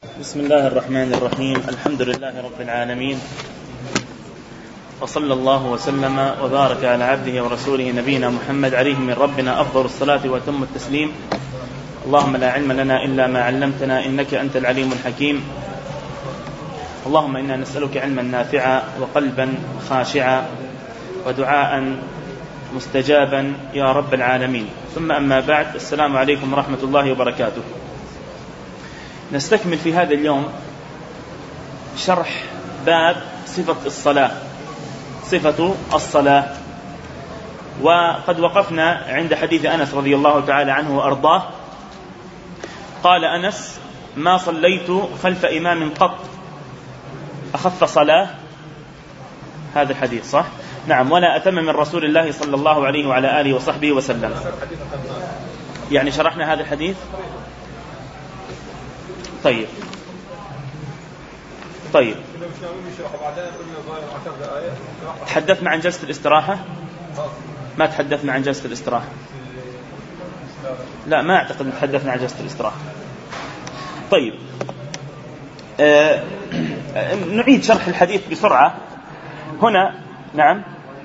بسم الله الرحمن الرحيم. الحمد لله رب العالمين، وصلى الله وسلم وبارك على عبده ورسوله نبينا محمد عليه من ربنا أفضل الصلاة وأتم التسليم. اللهم لا علم لنا إلا ما علمتنا إنك أنت العليم الحكيم. اللهم إنا نسألك علما نافعا وقلبا خاشعا ودعاء مستجابا يا رب العالمين. ثم أما بعد، السلام عليكم ورحمة الله وبركاته. نستكمل في هذا اليوم شرح باب صفة الصلاة، وقد وقفنا عند حديث أنس رضي الله تعالى عنه وأرضاه. قال أنس: ما صليت خلف إمام قط أخف صلاة. هذا الحديث صح؟ نعم. ولا أتم من رسول الله صلى الله عليه وعلى آله وصحبه وسلم. يعني شرحنا هذا الحديث. طيب تحدثنا عن جلسة الاستراحة؟ ما تحدثنا عن جلسة الاستراحة. لا، ما أعتقد أن تحدثنا عن جلسة الاستراحة. طيب، نعيد شرح الحديث بسرعة هنا. نعم.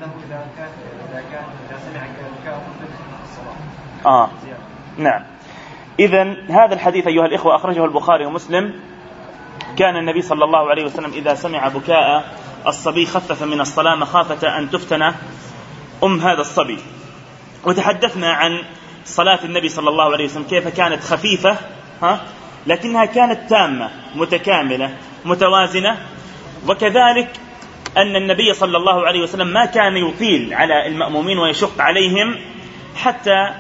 نعم. إذن هذا الحديث أيها الإخوة أخرجه البخاري ومسلم. كان النبي صلى الله عليه وسلم إذا سمع بكاء الصبي خفف من الصلاة مخافة أن تفتن هذا الصبي. وتحدثنا عن صلاة النبي صلى الله عليه وسلم كيف كانت خفيفة لكنها كانت تامة متكاملة متوازنة. وكذلك أن النبي صلى الله عليه وسلم ما كان يطيل على المأمومين ويشق عليهم حتى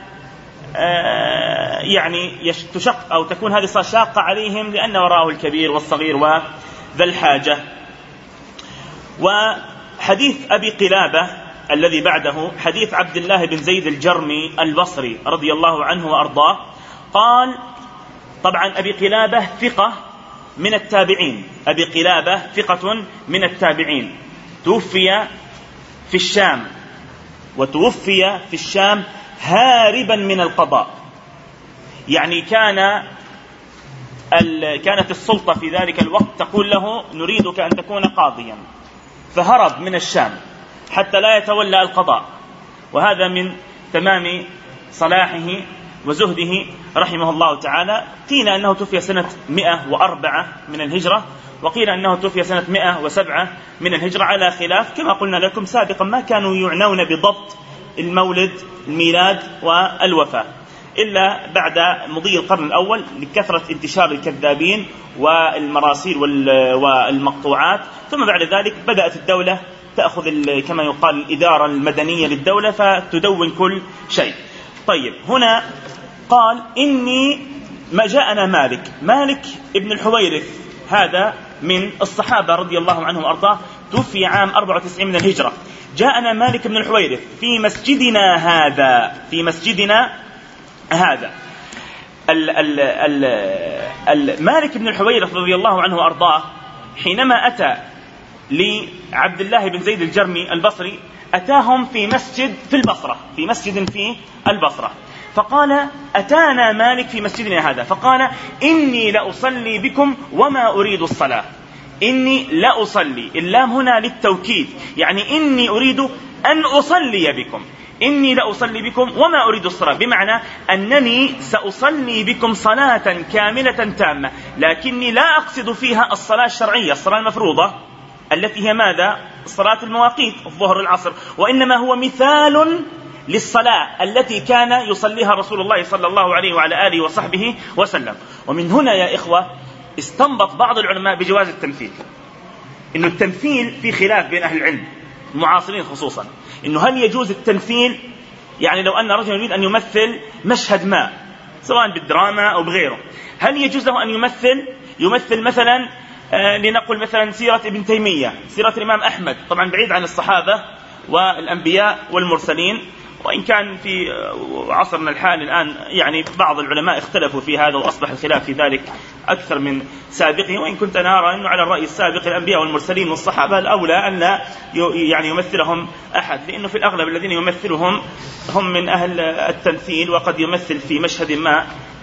يعني تشق أو تكون هذه الصلاة شاقة عليهم، لأن وراءه الكبير والصغير وذا الحاجة. وحديث أبي قلابة الذي بعده حديث عبد الله بن زيد الجرمي البصري رضي الله عنه وأرضاه. قال: طبعا أبي قلابة ثقة من التابعين. أبي قلابة ثقة من التابعين، توفي في الشام، وتوفي في الشام هاربا من القضاء. يعني كانت السلطة في ذلك الوقت تقول له: نريدك أن تكون قاضيا، فهرب من الشام حتى لا يتولى القضاء. وهذا من تمام صلاحه وزهده رحمه الله تعالى. قيل أنه توفي سنة 104 من الهجرة، وقيل أنه توفي سنة 107 من الهجرة، على خلاف. كما قلنا لكم سابقا ما كانوا يعنون بضبط المولد الميلاد والوفاة إلا بعد مضي القرن الأول لكثرة انتشار الكذابين والمراسيل والمقطوعات. ثم بعد ذلك بدأت الدولة تأخذ كما يقال الإدارة المدنية للدولة، فتدون كل شيء. طيب، هنا قال: إني ما جاءنا مالك ابن الحويرث، هذا من الصحابة رضي الله عنهم وأرضاه، توفي عام 94 من الهجرة. جاءنا مالك بن الحويرث في مسجدنا هذا. مالك بن الحويرث رضي الله عنه وأرضاه حينما أتى لعبد الله بن زيد الجرمي البصري، أتاهم في مسجد في البصرة. فقال: أتانا مالك في مسجدنا هذا، فقال: إني لأصلي بكم وما أريد الصلاة. إني لأصلي، اللام هنا للتوكيد، يعني إني أريد أن أصلي بكم. إني لأصلي بكم وما أريد الصلاة، بمعنى أنني سأصلي بكم صلاة كاملة تامة، لكني لا أقصد فيها الصلاة الشرعية، الصلاة المفروضة التي هي ماذا؟ الصلاة المواقيت، الظهر العصر، وإنما هو مثال للصلاة التي كان يصليها رسول الله صلى الله عليه وعلى آله وصحبه وسلم. ومن هنا يا إخوة استنبط بعض العلماء بجواز التمثيل. إنه التمثيل في خلاف بين أهل العلم المعاصرين خصوصا، إنه هل يجوز التمثيل؟ يعني لو أن رجل يريد أن يمثل مشهد ما سواء بالدراما أو بغيره، هل يجوز له أن يمثل مثلا لنقل مثلا سيرة ابن تيمية، سيرة الإمام أحمد، طبعا بعيد عن الصحابة والأنبياء والمرسلين، وإن كان في عصرنا الحالي الآن يعني بعض العلماء اختلفوا في هذا، وأصبح الخلاف في ذلك أكثر من سابقه. وإن كنت أرى أنه على الرأي السابق الأنبياء والمرسلين والصحابة الأولى أن لا يعني يمثلهم أحد، لأنه في الأغلب الذين يمثلهم هم من أهل التمثيل، وقد يمثل في مشهد ما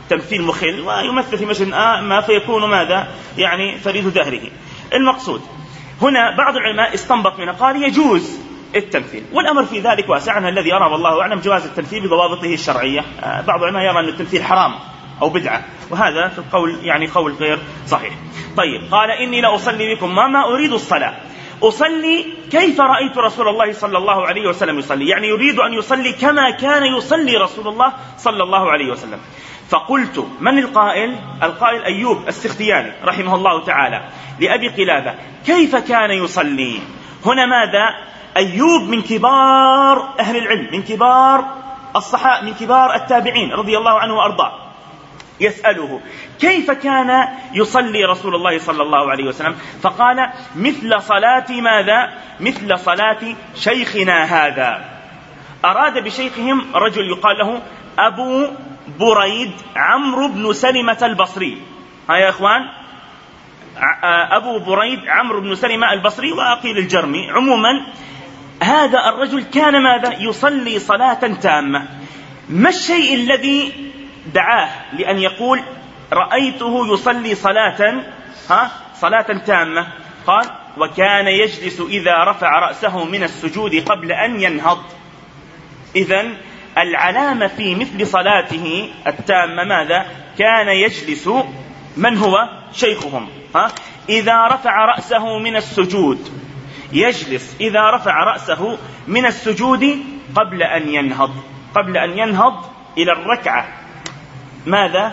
تمثيل مخل ويمثل في مشهد ما فيكون ماذا يعني فريد دهره. المقصود هنا بعض العلماء استنبط منه قال يجوز التمثيل، والأمر في ذلك واسع، الذي يرى والله أعلم جواز التمثيل بضوابطه الشرعية. بعض العلماء يرى أن التمثيل حرام أو بدعة، وهذا في القول يعني قول غير صحيح. طيب قال إني لأصلي بكم ما أريد الصلاة، أصلي كيف رأيت رسول الله صلى الله عليه وسلم يصلي، يعني يريد أن يصلي كما كان يصلي رسول الله صلى الله عليه وسلم. فقلت من القائل؟ القائل أيوب السختياني رحمه الله تعالى لأبي قلابة كيف كان يصلي. هنا ماذا؟ أيوب من كبار أهل العلم، من كبار الصحابة، من كبار التابعين رضي الله عنه وأرضاه، يسأله كيف كان يصلي رسول الله صلى الله عليه وسلم، فقال مثل صلاة ماذا؟ مثل صلاة شيخنا هذا. أراد بشيخهم رجل يقال له أبو بريد عمرو بن سلمة البصري. ها يا إخوان، أبو بريد عمرو بن سلمة البصري وأقيل الجرمي. عموما هذا الرجل كان ماذا؟ يصلي صلاة تامة. ما الشيء الذي دعاه لأن يقول رأيته يصلي صلاة تامة؟ قال وكان يجلس إذا رفع رأسه من السجود قبل أن ينهض. إذن العلامة في مثل صلاته التامة ماذا؟ كان يجلس، من هو شيخهم؟ إذا رفع رأسه من السجود، يجلس إذا رفع رأسه من السجود قبل أن ينهض، قبل أن ينهض إلى الركعة ماذا؟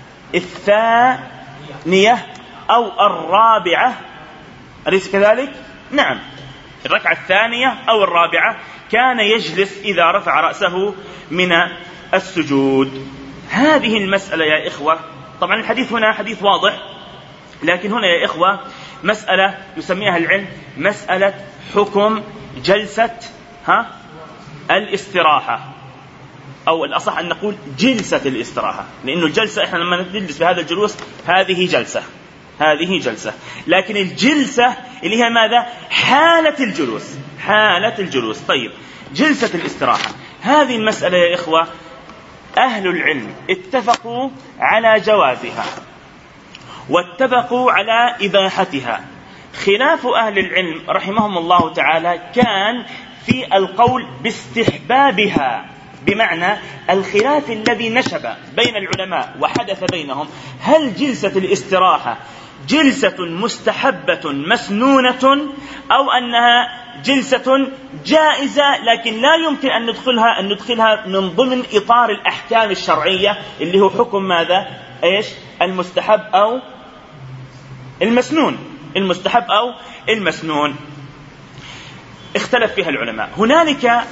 الثانية أو الرابعة، أليس كذلك؟ نعم، الركعة الثانية أو الرابعة كان يجلس إذا رفع رأسه من السجود. هذه المسألة يا إخوة، طبعا الحديث هنا حديث واضح، لكن هنا يا إخوة مسألة يسميها العلم مسألة حكم جلسة الاستراحة، أو الأصح أن نقول جلسة الاستراحة، لأنه الجلسة إحنا لما نجلس بهذا الجلوس هذه جلسة، لكن الجلسة اللي هي ماذا؟ حالة الجلوس. طيب جلسة الاستراحة هذه المسألة يا إخوة أهل العلم اتفقوا على جوازها واتفقوا على إباحتها. خلاف أهل العلم رحمهم الله تعالى كان في القول باستحبابها، بمعنى الخلاف الذي نشب بين العلماء وحدث بينهم هل جلسة الاستراحة جلسة مستحبة مسنونة أو أنها جلسة جائزة لكن لا يمكن أن ندخلها من ضمن إطار الأحكام الشرعية اللي هو حكم ماذا؟ المستحب أو المسنون. اختلف فيها العلماء. هنالك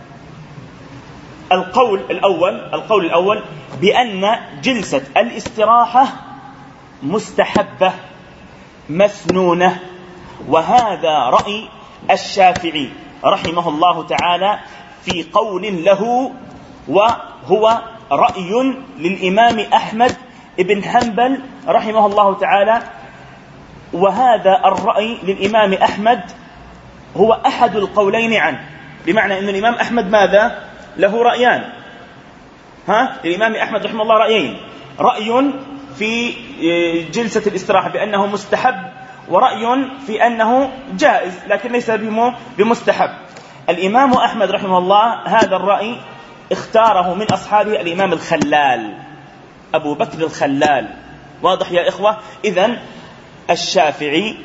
القول الأول بأن جلسة الاستراحة مستحبة مسنونة، وهذا رأي الشافعي رحمه الله تعالى في قول له، وهو رأي للإمام أحمد بن حنبل رحمه الله تعالى. وهذا الرأي للإمام أحمد هو أحد القولين عنه، بمعنى أن الإمام أحمد ماذا؟ له رأيان. الإمام أحمد رحمه الله رأيين، رأي في جلسة الاستراحة بأنه مستحب، ورأي في أنه جائز لكن ليس بمستحب. الإمام أحمد رحمه الله هذا الرأي اختاره من أصحابه الإمام الخلال، أبو بكر الخلال. واضح يا إخوة؟ إذن الشافعي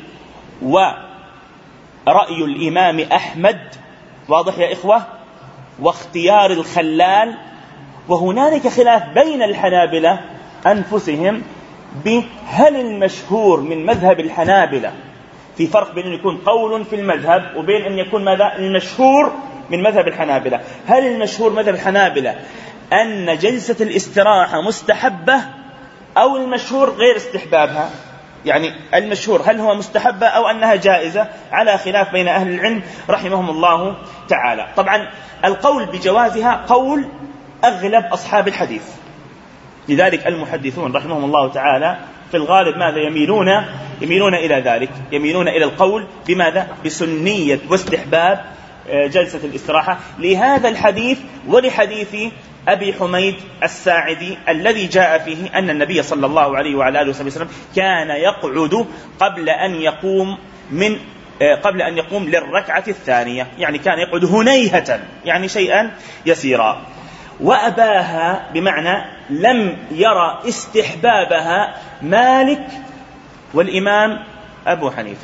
ورأي الإمام أحمد، واضح يا إخوة، واختيار الخلال. وهنالك خلاف بين الحنابلة أنفسهم بهل المشهور من مذهب الحنابلة، في فرق بين أن يكون قول في المذهب وبين أن يكون ماذا المشهور من مذهب الحنابلة. هل المشهور مذهب الحنابلة أن جلسة الاستراحة مستحبة أو المشهور غير استحبابها؟ يعني المشهور هل هو مستحبة أو أنها جائزة؟ على خلاف بين أهل العلم رحمهم الله تعالى. طبعا القول بجوازها قول أغلب أصحاب الحديث، لذلك المحدثون رحمهم الله تعالى في الغالب ماذا يميلون إلى ذلك، يميلون إلى القول بماذا؟ بسنية واستحباب جلسة الاستراحة، لهذا الحديث ولحديث أبي حميد الساعدي الذي جاء فيه أن النبي صلى الله عليه وعلى آله وسلم كان يقعد قبل أن يقوم للركعة الثانية، يعني كان يقعد هنيهة، يعني شيئا يسيرا. وأباها بمعنى لم يرى استحبابها مالك والإمام أبو حنيفة،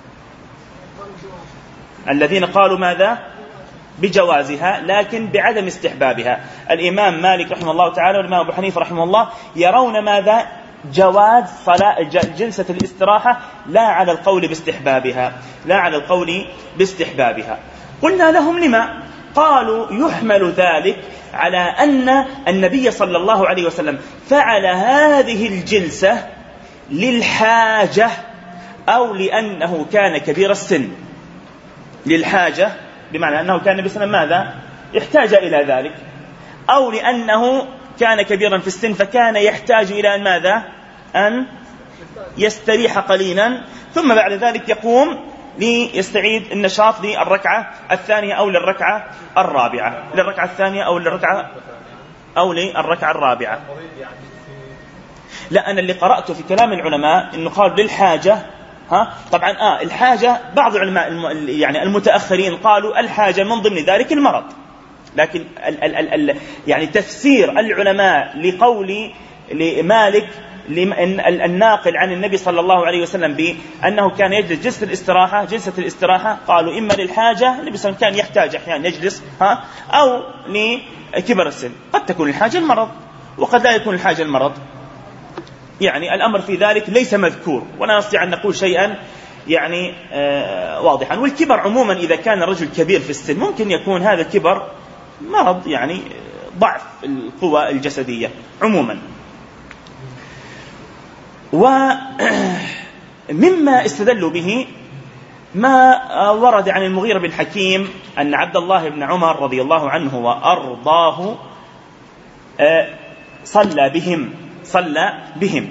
الذين قالوا ماذا؟ بجوازها لكن بعدم استحبابها. الإمام مالك رحمه الله تعالى والإمام أبو حنيفة رحمه الله يرون ماذا؟ جواز صلاة جلسة الاستراحة، لا على القول باستحبابها. قلنا لهم لما؟ قالوا يحمل ذلك على أن النبي صلى الله عليه وسلم فعل هذه الجلسة للحاجة أو لأنه كان كبير السن. للحاجة بمعنى أنه كان النبي صلى الله عليه وسلم ماذا؟ يحتاج إلى ذلك، أو لأنه كان كبيرا في السن فكان يحتاج إلى ماذا؟ أن يستريح قليلا ثم بعد ذلك يقوم ليستعيد النشاط للركعة الثانية أو للركعة الرابعة، للركعة الثانية أو للركعة الرابعة. لا، أنا اللي قرأته في كلام العلماء إنه قالوا للحاجة. طبعا الحاجة بعض العلماء يعني المتأخرين قالوا الحاجة من ضمن ذلك المرض، لكن يعني تفسير العلماء لقول لمالك الناقل عن النبي صلى الله عليه وسلم بأنه كان يجلس جلسة الاستراحة قالوا إما للحاجة، النبي صلى الله عليه وسلم كان يحتاج أحيانا يجلس، أو لكبر السن. قد تكون الحاجة المرض وقد لا يكون الحاجة المرض، يعني الأمر في ذلك ليس مذكور ولا نستطيع أن نقول شيئا يعني واضحا. والكبر عموما إذا كان الرجل كبير في السن ممكن يكون هذا كبر مرض، يعني ضعف القوى الجسدية عموما. ومما استدلوا به ما ورد عن المغيرة بن حكيم أن عبد الله بن عمر رضي الله عنه وأرضاه صلى بهم،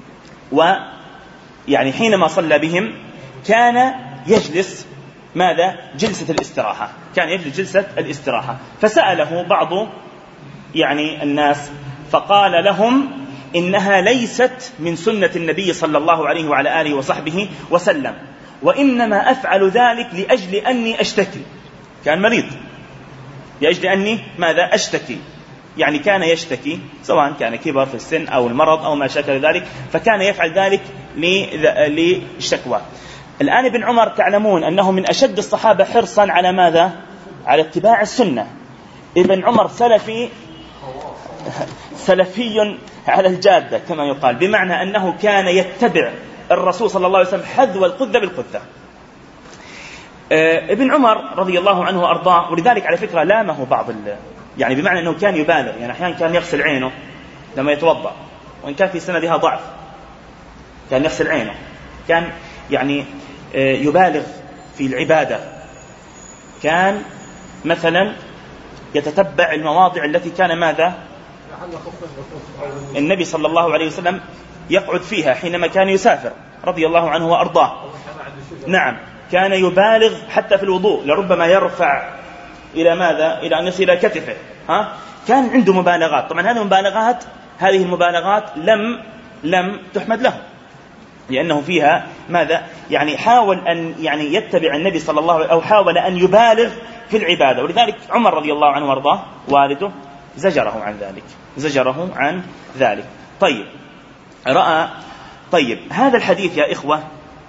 ويعني حينما صلى بهم كان يجلس ماذا؟ جلسة الاستراحة. فسأله بعض يعني الناس فقال لهم إنها ليست من سنة النبي صلى الله عليه وعلى آله وصحبه وسلم، وإنما أفعل ذلك لأجل أني أشتكي. كان مريض لأجل أني ماذا؟ أشتكي، يعني كان يشتكي سواء كان كبر في السن أو المرض أو ما شاكل ذلك، فكان يفعل ذلك للشكوى. الآن ابن عمر تعلمون أنه من أشد الصحابة حرصا على ماذا؟ على اتباع السنة. ابن عمر سلفي على الجادة كما يقال، بمعنى أنه كان يتبع الرسول صلى الله عليه وسلم حذو القذة بالقذة. ابن عمر رضي الله عنه وأرضاه، ولذلك على فكرة لامه بعض يعني بمعنى أنه كان يبالغ، يعني أحيانا كان يغسل عينه لما يتوضأ، وإن كان في سندها ضعف، كان يغسل عينه، كان يعني يبالغ في العبادة. كان مثلا يتتبع المواضع التي كان ماذا؟ النبي صلى الله عليه وسلم يقعد فيها حينما كان يسافر رضي الله عنه وأرضاه. نعم، كان يبالغ حتى في الوضوء، لربما يرفع إلى ماذا؟ إلى أن يصل إلى كتفه. كان عنده مبالغات. طبعا هذه المبالغات لم تحمد له، لأنه فيها ماذا؟ يعني حاول أن يعني يتبع النبي صلى الله عليه وسلم، أو حاول أن يبالغ في العبادة. ولذلك عمر رضي الله عنه وارضاه والده زجره عن ذلك. طيب هذا الحديث يا إخوة،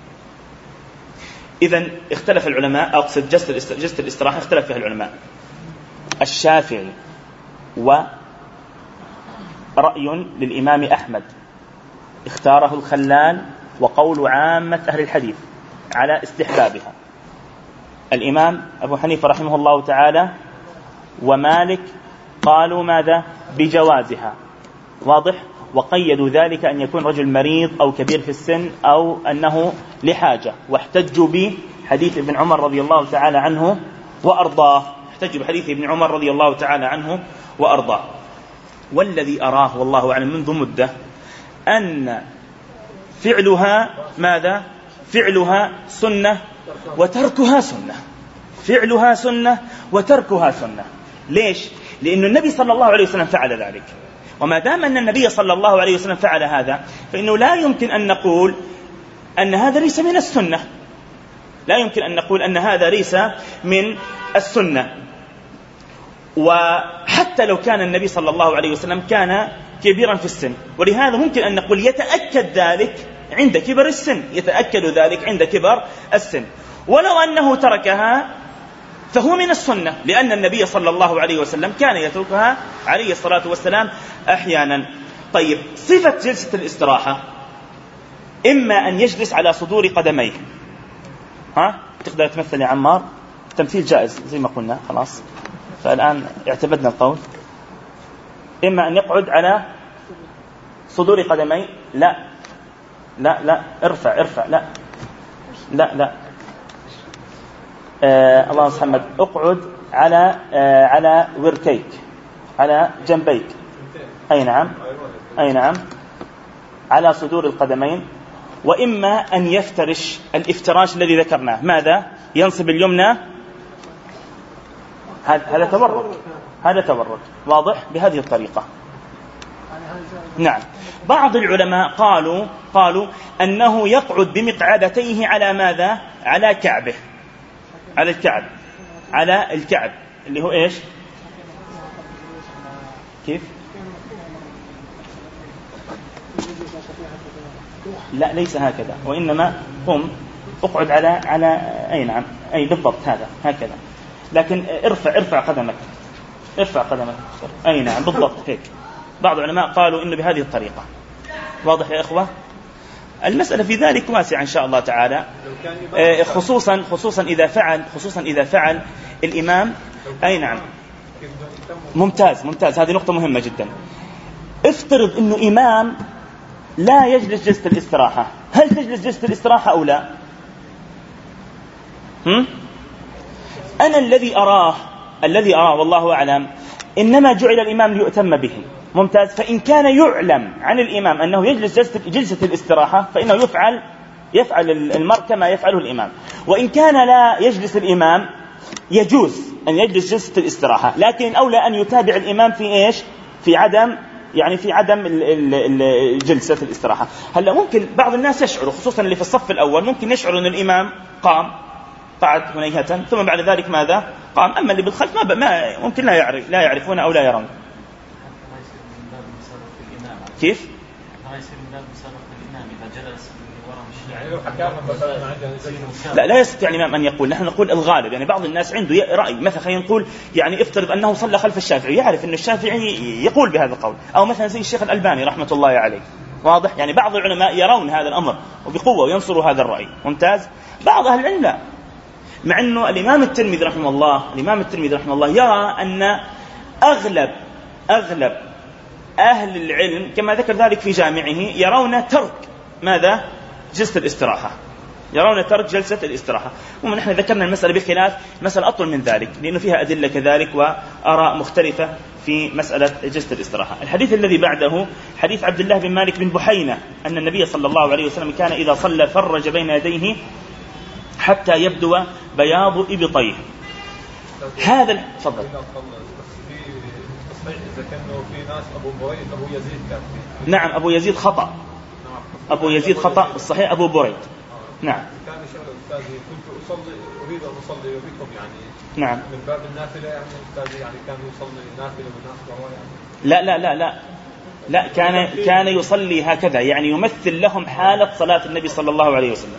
إذن اختلف العلماء، أقصد جلسة الاستراحة اختلف فيها العلماء. الشافعي ورأي للإمام أحمد اختاره الخلال وقول عامة أهل الحديث على استحبابها. الإمام أبو حنيفة رحمه الله تعالى ومالك قالوا ماذا؟ بجوازها، واضح. وقيدوا ذلك أن يكون رجل مريض أو كبير في السن أو أنه لحاجة، واحتجوا بحديث ابن عمر رضي الله تعالى عنه وأرضاه. والذي أراه والله أعلم منذ مدة أن فعلها ماذا؟ فعلها سنة وتركها سنة. ليش؟ لأن النبي صلى الله عليه وسلم فعل ذلك. وما دام أن النبي صلى الله عليه وسلم فعل هذا فإنه لا يمكن أن نقول أن هذا ليس من السنة، لا يمكن أن نقول أن هذا ليس من السنة. وحتى لو كان النبي صلى الله عليه وسلم كان كبيرا في السن، ولهذا ممكن أن نقول يتأكد ذلك عند كبر السن، يتأكد ذلك عند كبر السن. ولو أنه تركها فهو من السنة، لأن النبي صلى الله عليه وسلم كان يتركها عليه الصلاة والسلام أحيانا. طيب، صفة جلسة الاستراحة إما أن يجلس على صدور قدميه، تقدر تمثل يا عمار؟ التمثيل جائز زي ما قلنا خلاص، فالآن اعتمدنا القول. إما أن يقعد على صدور قدميه، لا لا لا، ارفع، لا لا لا، الله محمد، اقعد على وركيك، على جنبيك، أي نعم، على صدور القدمين. وإما أن يفترش الافتراش الذي ذكرناه، ماذا؟ ينصب اليمنى، هذا تورك واضح بهذه الطريقة. نعم. بعض العلماء قالوا أنه يقعد بمقعدتيه على ماذا؟ على كعبه، على الكعب اللي هو إيش؟ كيف؟ لا، ليس هكذا، وإنما قم اقعد على أي نعم، أي بالضبط هذا هكذا، لكن ارفع قدمك، أي نعم بالضبط هيك. بعض العلماء قالوا إنه بهذه الطريقة. واضح يا إخوة؟ المسألة في ذلك واسعة إن شاء الله تعالى، خصوصا إذا فعل الإمام. أي نعم، ممتاز، هذه نقطة مهمة جدا. افترض إنه إمام لا يجلس جلسة الاستراحة، هل تجلس جلسة الاستراحة أو لا؟ أنا الذي أراه والله أعلم إنما جعل الإمام ليؤتم به. ممتاز. فإن كان يعلم عن الإمام أنه يجلس جلسة الاستراحة فإنه يفعل المرء كما يفعله الإمام. وإن كان لا يجلس الإمام يجوز أن يجلس جلسة الاستراحة، لكن الأولى أن يتابع الإمام في إيش؟ في عدم جلسة الاستراحة. هلا ممكن بعض الناس يشعروا، خصوصا اللي في الصف الأول، ممكن يشعروا أن الإمام قعد هنيهة ثم بعد ذلك ماذا؟ قام. أما اللي بالخلف ما ممكن لا يعرفون أو لا يرون. كيف؟ لا يستطيع الإمام أن يقول. نحن نقول الغالب، يعني بعض الناس عنده رأي، مثلا خلينا نقول يعني افترض أنه صلى خلف الشافعي، يعرف أن الشافعي يقول بهذا القول، أو مثلا زي الشيخ الألباني رحمة الله عليه. واضح؟ يعني بعض العلماء يرون هذا الأمر وبقوة وينصروا هذا الرأي. ممتاز. بعض أهل العلم لا، مع أنه الإمام الترمذي رحمه الله يرى أن أغلب أهل العلم كما ذكر ذلك في جامعه يرون ترك ماذا؟ جلسة الاستراحة. ومن نحن ذكرنا المسألة بخلاف مسألة أطول من ذلك، لأنه فيها أدلة كذلك وآراء مختلفة في مسألة جلسة الاستراحة. الحديث الذي بعده حديث عبد الله بن مالك بن بحينة أن النبي صلى الله عليه وسلم كان إذا صلى فرج بين يديه حتى يبدو بياض إبطيه. هذا تفضل. نعم، أبو يزيد خطأ. الصحيح أبو بريد. نعم. كان أستاذي كنت أريد أن أصلي بكم يعني. نعم. من باب النافلة يعني أستاذي، يعني كان يصلي نافلة والناس يعني. لا كان يصلي هكذا، يعني يمثل لهم حالة صلاة النبي صلى الله عليه وسلم.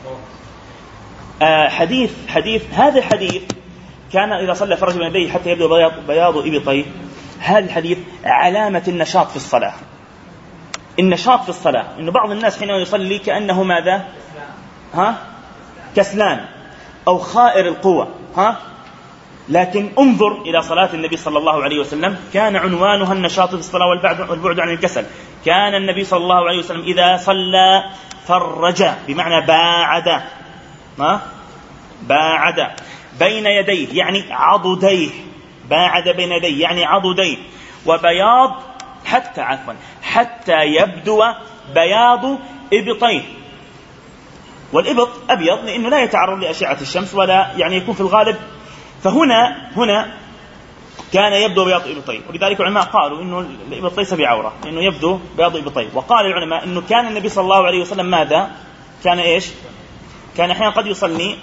هذا الحديث كان إذا صلى فرج بين يديه حتى يبدو بياض إبطيه. هذا الحديث علامة النشاط في الصلاة. إنه بعض الناس حين يصلي كأنه ماذا؟ كسلان أو خائر القوة. لكن انظر إلى صلاة النبي صلى الله عليه وسلم، كان عنوانها النشاط في الصلاة والبعد عن الكسل. كان النبي صلى الله عليه وسلم إذا صلى فرج، بمعنى باعد بين يديه يعني عضديه، باعد بين يديه يعني عضديه. وبياض حتى يبدو بياض إبطيه. والإبط أبيض لأنه لا يتعرض لأشعة الشمس ولا يعني يكون في الغالب. فهنا كان يبدو بياض إبطيه، ولذلك العلماء قالوا إنه الإبط ليس بعورة، إنه يبدو بياض إبطيه. وقال العلماء إنه كان النبي صلى الله عليه وسلم ماذا؟ كان إيش؟ كان أحيانا قد يصلي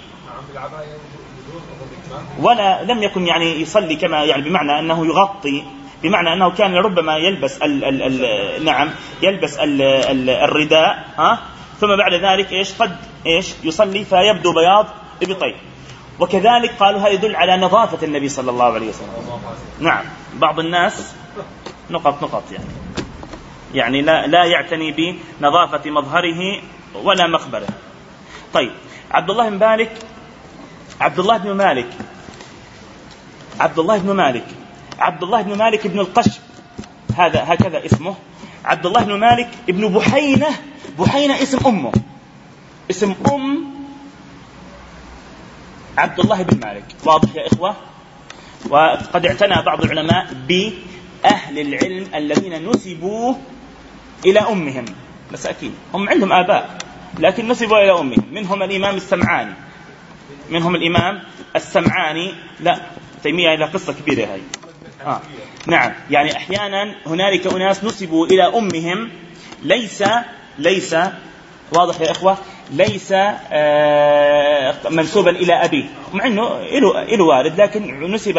ولا لم يكن يعني يصلي كما يعني بمعنى أنه يغطي، بمعنى أنه كان ربما يلبس نعم يلبس الرداء ثم بعد ذلك إيش قد إيش يصلي فيبدو بياض إبطيه. وكذلك قالوا هذا يدل على نظافة النبي صلى الله عليه وسلم. نعم بعض الناس نقط يعني لا يعتني بنظافة مظهره ولا مخبره. طيب عبد الله بن مالك بن القشب، هذا هكذا اسمه، عبد الله بن مالك ابن بحينة اسم أمه، اسم عبد الله بن مالك. واضح يا إخوة؟ وقد اعتنى بعض العلماء بأهل العلم الذين نسبوا إلى أمهم، مساكين هم عندهم آباء لكن نسبوا إلى أمهم. منهم الإمام السمعاني لا تيمية إلى قصة كبيرة هاي. نعم يعني أحيانا هنالك أناس نسبوا إلى أمهم، ليس واضح يا إخوة، ليس منسوبا إلى أبيه، مع أنه إله والد لكن نسب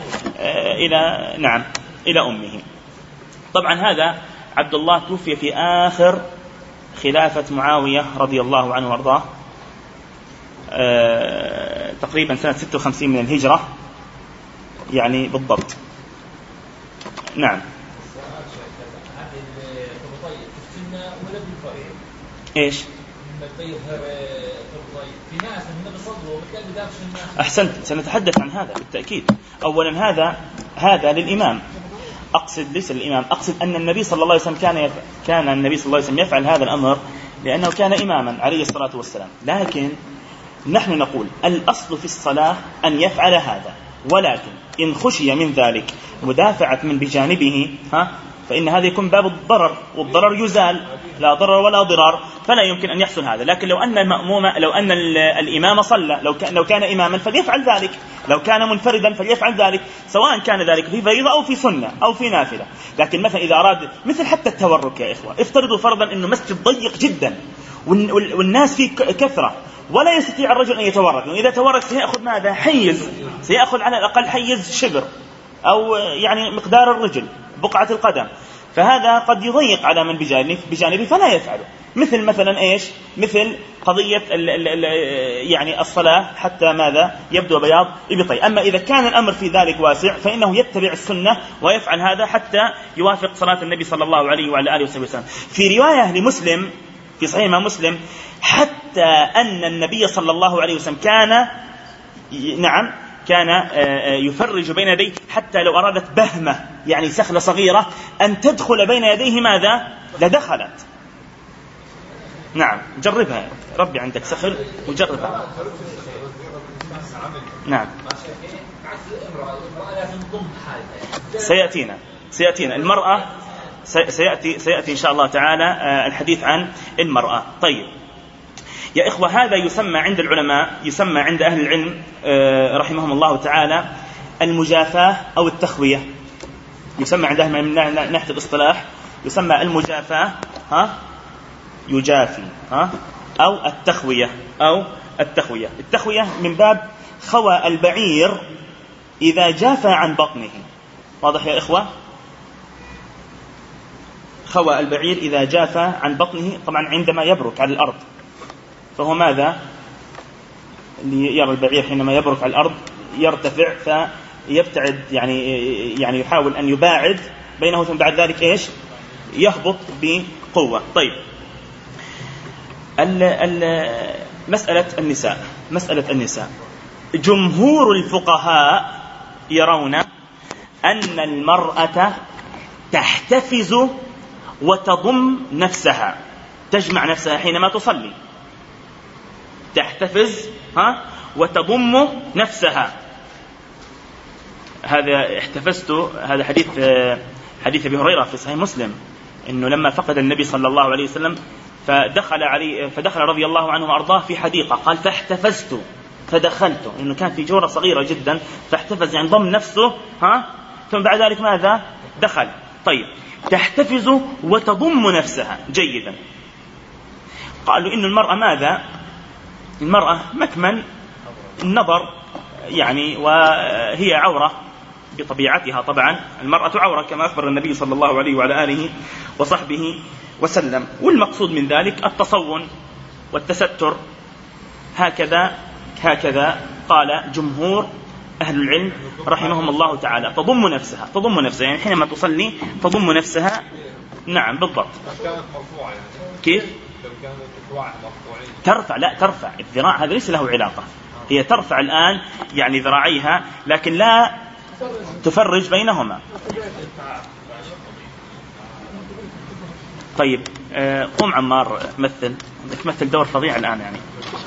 إلى أمه. طبعا هذا عبد الله توفي في آخر خلافة معاوية رضي الله عنه وارضاه، تقريبا سنة 56 من الهجرة يعني بالضبط. نعم إيش؟ أحسنت، سنتحدث عن هذا بالتأكيد. أولا هذا للإمام، أقصد ليس للإمام، أقصد أن النبي صلى الله عليه وسلم كان النبي صلى الله عليه وسلم يفعل هذا الأمر لأنه كان إماما عليه الصلاة والسلام. لكن نحن نقول الأصل في الصلاة أن يفعل هذا، ولكن إن خشي من ذلك مدافعة من بجانبه فإن هذا يكون باب الضرر، والضرر يزال، لا ضرر ولا ضرار، فلا يمكن أن يحصل هذا. لكن لو أن الإمام صلى، لو كان إماما فليفعل ذلك، لو كان منفردا فليفعل ذلك، سواء كان ذلك في فريضة أو في سنة أو في نافلة. لكن مثلا إذا أراد مثل حتى التورك يا إخوة، افترضوا فرضا أنه مسجد ضيق جدا والناس فيه كثرة ولا يستطيع الرجل أن يتورك، وإذا تورك سيأخذ ماذا؟ سيأخذ على الأقل حيز شبر أو يعني مقدار الرجل، بقعة القدم، فهذا قد يضيق على من بجانبه فلا يفعله. مثلا إيش؟ مثل قضية يعني الصلاة حتى ماذا؟ يبدو بياض إبطي. أما إذا كان الأمر في ذلك واسع فإنه يتبع السنة ويفعل هذا حتى يوافق صلاة النبي صلى الله عليه وعلى آله وسلم. في رواية لمسلم في صحيح مسلم حتى أن النبي صلى الله عليه وسلم كان يفرج بين يديه حتى لو أرادت بهمة يعني سخلة صغيرة أن تدخل بين يديه ماذا؟ لدخلت. نعم جربها، ربي عندك سخل وجربها. نعم سيأتينا المرأة، سيأتي إن شاء الله تعالى الحديث عن المرأة. طيب يا إخوة، هذا يسمى عند العلماء، يسمى عند أهل العلم رحمهم الله تعالى المجافاة أو التخوية. يسمى عند أهل من ناحية الاصطلاح يسمى المجافاة يجافي أو التخوية. التخوية من باب خوى البعير إذا جافى عن بطنه. واضح يا إخوة؟ خوى البعير إذا جافى عن بطنه، طبعا عندما يبرك على الأرض، فهو ماذا؟ اللي يرى البعير حينما يبرك على الأرض يرتفع فيبتعد، يعني يحاول أن يباعد بينه، ثم بعد ذلك إيش؟ يهبط بقوة. طيب مسألة النساء جمهور الفقهاء يرون أن المرأة تحتفز وتضم نفسها، تجمع نفسها حينما تصلي، تحتفز وتضم نفسها. هذا احتفزت، هذا حديث أبي هريرة في صحيح مسلم، إنه لما فقد النبي صلى الله عليه وسلم فدخل رضي الله عنه وأرضاه في حديقة، قال فاحتفزت فدخلت، إنه كان في جورة صغيرة جدا، فاحتفز يعني ضم نفسه ثم بعد ذلك ماذا؟ دخل. طيب، تحتفز وتضم نفسها. جيدا. قالوا إن المرأة ماذا؟ المرأة مكمن النظر يعني، وهي عورة بطبيعتها. طبعا المرأة عورة كما أخبر النبي صلى الله عليه وعلى آله وصحبه وسلم، والمقصود من ذلك التصون والتستر. هكذا قال جمهور أهل العلم رحمهم الله تعالى. تضم نفسها يعني حينما تصلي تضم نفسها. نعم بالضبط. كانت مرفوعة يعني. كيف؟ لو كانت الذراع مرفوعين. ترفع، لا ترفع الذراع، هذا ليس له علاقة. هي ترفع الآن يعني ذراعيها، لكن لا تفرج بينهما. طيب قم عمار، مثل دور فظيع الآن يعني.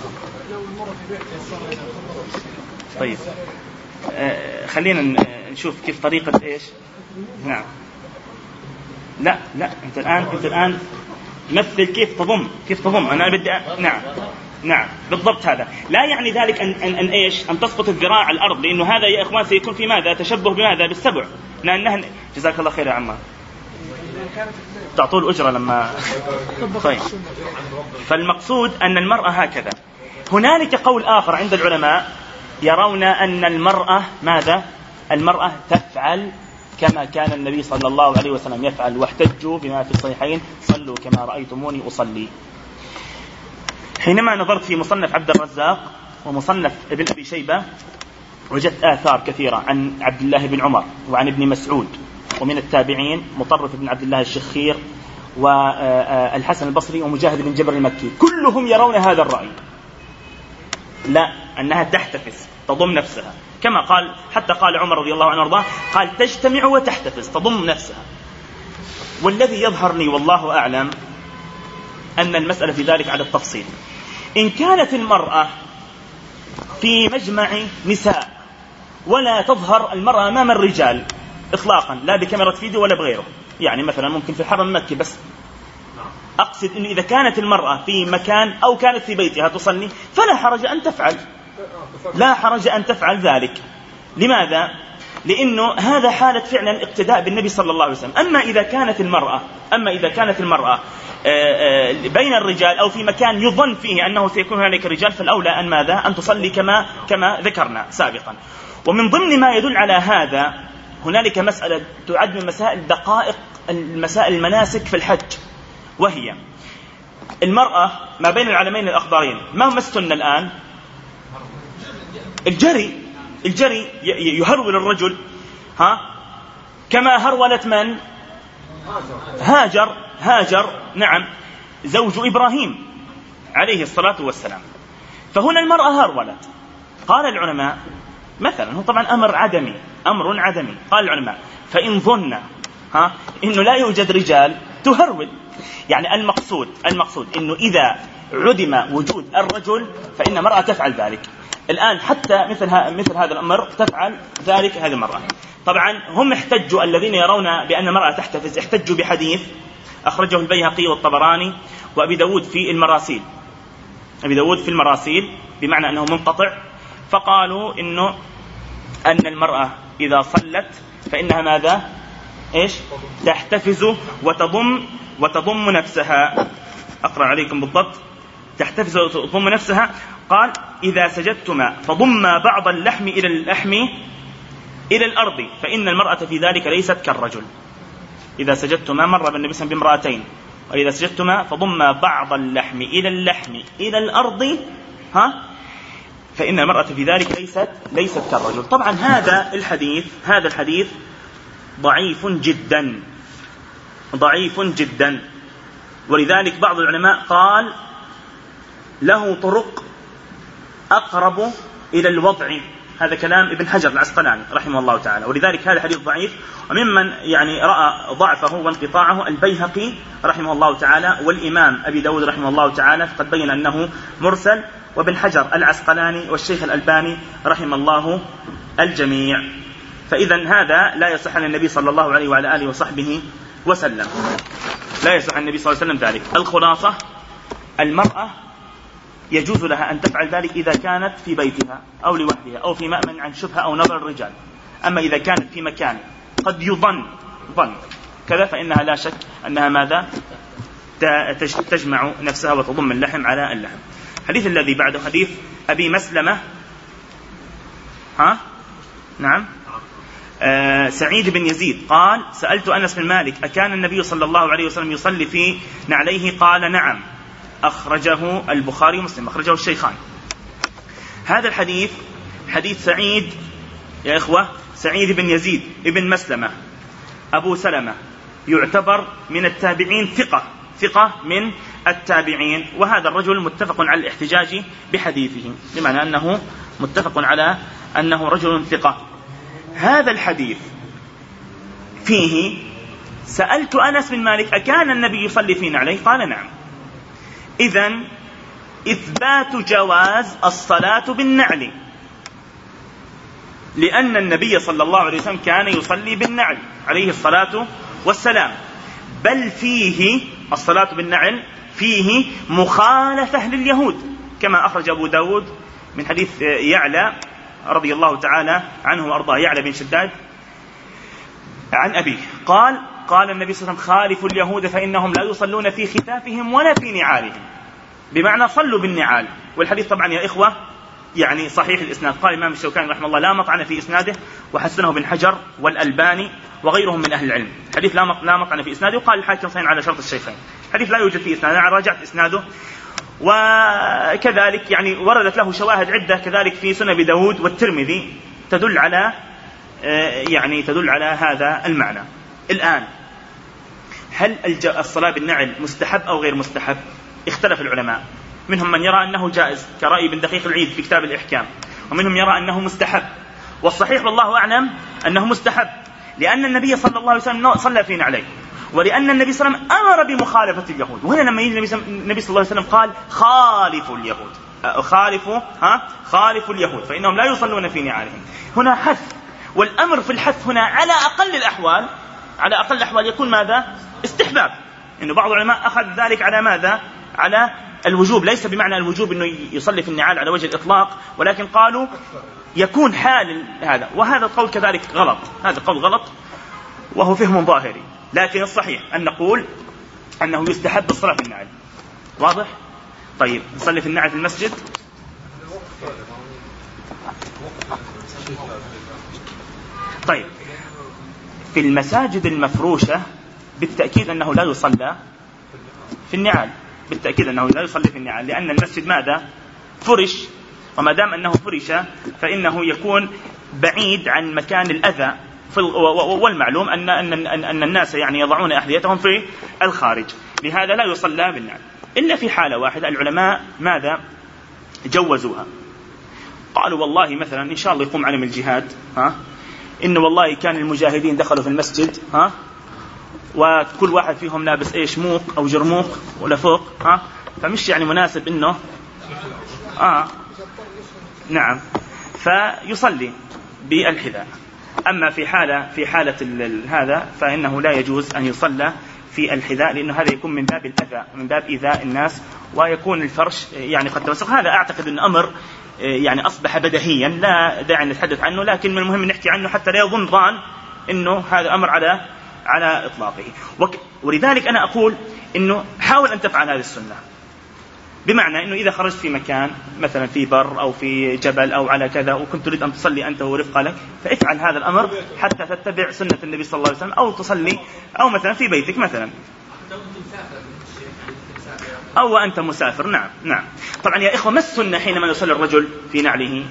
طيب خلينا نشوف كيف طريقة إيش. نعم. لا أنت الآن مثل كيف تضم. أنا بدي نعم بالضبط. هذا لا يعني ذلك أن إيش، أن تسقط الذراع على الأرض، لأنه هذا يا إخوان سيكون في ماذا؟ تشبه بماذا؟ بالسبع. لأنها جزاك الله خير يا عمار، تعطوا الأجرة لما. طيب، فالمقصود أن المرأة هكذا. هنالك قول آخر عند العلماء يرون أن المرأة ماذا؟ المرأة تفعل كما كان النبي صلى الله عليه وسلم يفعل، واحتجوا بما في الصحيحين: صلوا كما رأيتموني أصلي. حينما نظرت في مصنف عبد الرزاق ومصنف ابن أبي شيبة وجدت آثار كثيرة عن عبد الله بن عمر وعن ابن مسعود، ومن التابعين مطرف بن عبد الله الشخير والحسن البصري ومجاهد بن جبر المكي، كلهم يرون هذا الرأي، لا، أنها تحتفز تضم نفسها، كما قال حتى قال عمر رضي الله عنه وارضاه، قال تجتمع وتحتفز تضم نفسها. والذي يظهر لي والله أعلم أن المسألة في ذلك على التفصيل. إن كانت المرأة في مجمع نساء ولا تظهر المرأة أمام الرجال إطلاقا، لا بكاميرا فيديو ولا بغيره، يعني مثلا ممكن في الحرم المكي بس، أقصد أنه إذا كانت المرأة في مكان أو كانت في بيتها تصلي فلا حرج أن تفعل، لا حرج أن تفعل ذلك. لماذا؟ لأنه هذا حالة فعلا اقتداء بالنبي صلى الله عليه وسلم. أما إذا كانت المرأة بين الرجال أو في مكان يظن فيه أنه سيكون هناك رجال، فالأولى أن ماذا؟ أن تصلي كما ذكرنا سابقا. ومن ضمن ما يدل على هذا هنالك مسألة تعد من مسائل دقائق المسائل المناسك في الحج، وهي المرأة ما بين العلمين الأخضرين، ما هم السنة الآن؟ الجري يهرول الرجل كما هرولت من؟ هاجر نعم، زوج إبراهيم عليه الصلاة والسلام. فهنا المرأة هرولت. قال العلماء مثلا، هو طبعا أمر عدمي، قال العلماء فإن ظن إنه لا يوجد رجال تهرول، يعني المقصود إنه إذا عدم وجود الرجل فإن المرأة تفعل ذلك. الآن حتى مثل هذا الأمر تفعل ذلك هذه المرأة. طبعا هم احتجوا، الذين يرون بأن المرأة تحتفز احتجوا بحديث أخرجه البيهقي والطبراني وأبي داود في المراسيل، بمعنى أنه منقطع. فقالوا أن المرأة إذا صلت فإنها ماذا؟ إيش؟ تحتفز وتضم نفسها. أقرأ عليكم بالضبط: تحتفز وتضم نفسها. قال: إذا سجدتما فضما بعض اللحم إلى الأرض فإن المرأة في ذلك ليست كالرجل. إذا سجدتما، مر بالنبي صلى الله عليه وسلم بامرأتين، وإذا سجدتما فضما بعض اللحم إلى الأرض فإن المرأة في ذلك ليست كالرجل. طبعا هذا الحديث ضعيف جدا، ولذلك بعض العلماء قال له طرق أقرب إلى الوضع. هذا كلام ابن حجر العسقلاني رحمه الله تعالى، ولذلك هذا حديث ضعيف. وممن يعني رأى ضعفه وانقطاعه البيهقي رحمه الله تعالى، والإمام أبي داود رحمه الله تعالى فقد بين أنه مرسل، وابن حجر العسقلاني والشيخ الألباني رحمه الله الجميع. فإذا هذا لا يصح عن النبي صلى الله عليه وعلى آله وصحبه وسلم، لا يصح عن النبي صلى الله عليه وسلم ذلك. الخلاصة: المرأة يجوز لها أن تفعل ذلك إذا كانت في بيتها أو لوحدها أو في مأمن عن شبهة أو نظر الرجال. أما إذا كانت في مكان قد يظن كذا، فإنها لا شك أنها ماذا تجمع نفسها وتضم اللحم على اللحم. الحديث الذي بعده حديث أبي مسلمة نعم سعيد بن يزيد قال: سألت أنس بن مالك: أكان النبي صلى الله عليه وسلم يصلي في نعليه؟ قال: نعم. أخرجه البخاري ومسلم، أخرجه الشيخان. هذا الحديث حديث سعيد يا إخوة، سعيد بن يزيد ابن مسلمة أبو سلمة، يعتبر من التابعين، ثقة من التابعين، وهذا الرجل متفق على الاحتجاج بحديثه، بمعنى أنه متفق على أنه رجل ثقة. هذا الحديث فيه: سألت أنس بن مالك: أكان النبي يصلي في نعليه؟ قال: نعم. إذن إثبات جواز الصلاة بالنعل، لأن النبي صلى الله عليه وسلم كان يصلي بالنعل عليه الصلاة والسلام، بل فيه الصلاة بالنعل فيه مخالفة لليهود، كما أخرج أبو داود من حديث يعلى رضي الله تعالى عنه وأرضاه، يعلى بن شداد عن أبيه قال النبي صلى الله عليه وسلم: خالفوا اليهود فإنهم لا يصلون في ختافهم ولا في نعالهم، بمعنى صلوا بالنعال. والحديث طبعا يا إخوة يعني صحيح الإسناد. قال الإمام الشوكاني رحمه الله: لا مطعن في إسناده، وحسنه بن حجر والألباني وغيرهم من أهل العلم. حديث لا مطعن في إسناده، وقال الحاكم صحيح على شرط الشيخين. حديث لا يوجد في إسناده، أنا راجعت إسناده، وكذلك يعني وردت له شواهد عدة كذلك في سنن أبي داود والترمذي تدل على هذا المعنى. الآن هل الصلاة بالنعل مستحب أو غير مستحب؟ اختلف العلماء، منهم من يرى أنه جائز كرأي بن دقيق العيد في كتاب الإحكام، ومنهم يرى أنه مستحب، والصحيح والله أعلم أنه مستحب، لأن النبي صلى الله عليه وسلم صلى في نعليه، ولأن النبي صلى الله عليه وسلم أمر بمخالفة اليهود. وهنا لما يجي النبي صلى الله عليه وسلم قال: خالفوا اليهود، خالفوا اليهود فإنهم لا يصلون في نعالهم، هنا حث، والأمر في الحث هنا على أقل الأحوال يكون ماذا؟ استحباب. إنه بعض العلماء أخذ ذلك على ماذا؟ على الوجوب، ليس بمعنى الوجوب أنه يصلي في النعال على وجه الإطلاق، ولكن قالوا يكون حال هذا، وهذا القول كذلك غلط، هذا قول غلط وهو فهم ظاهري، لكن الصحيح أن نقول أنه يستحب الصلاة في النعال. واضح؟ طيب نصلي في النعال في المسجد؟ طيب في المساجد المفروشة بالتأكيد أنه لا يصلى في النعال، بالتأكيد أنه لا يصلي في النعال، لأن المسجد ماذا؟ فرش، وما دام أنه فرش فإنه يكون بعيد عن مكان الأذى، والمعلوم أن الناس يعني يضعون أحذيتهم في الخارج، لهذا لا يصلى بالنعال، إلا في حالة واحدة العلماء ماذا جوزوها. قالوا والله مثلا إن شاء الله يقوم علم الجهاد، إنه والله كان المجاهدين دخلوا في المسجد، وكل واحد فيهم لابس ايش موق او جرموق ولا فوق، فمش يعني مناسب انه نعم فيصلي بالحذاء. اما في حالة هذا فانه لا يجوز ان يصلى في الحذاء، لانه هذا يكون من باب الاذى، من باب ايذاء الناس، ويكون الفرش يعني قد توسخ. هذا اعتقد ان امر يعني اصبح بديهيا لا داعي نتحدث عنه، لكن من المهم نحكي عنه حتى لا يظن ظان انه هذا امر على إطلاقه. ولذلك أنا أقول إنه حاول أن تفعل هذه السنة، بمعنى إنه إذا خرجت في مكان مثلا في بر أو في جبل أو على كذا وكنت تريد أن تصلي أنت ورفقة لك، فافعل هذا الأمر حتى تتبع سنة النبي صلى الله عليه وسلم، أو تصلي أو مثلا في بيتك مثلا، أو أنت مسافر. نعم. طبعا يا إخوة ما السنة حينما يصلي الرجل في نعله؟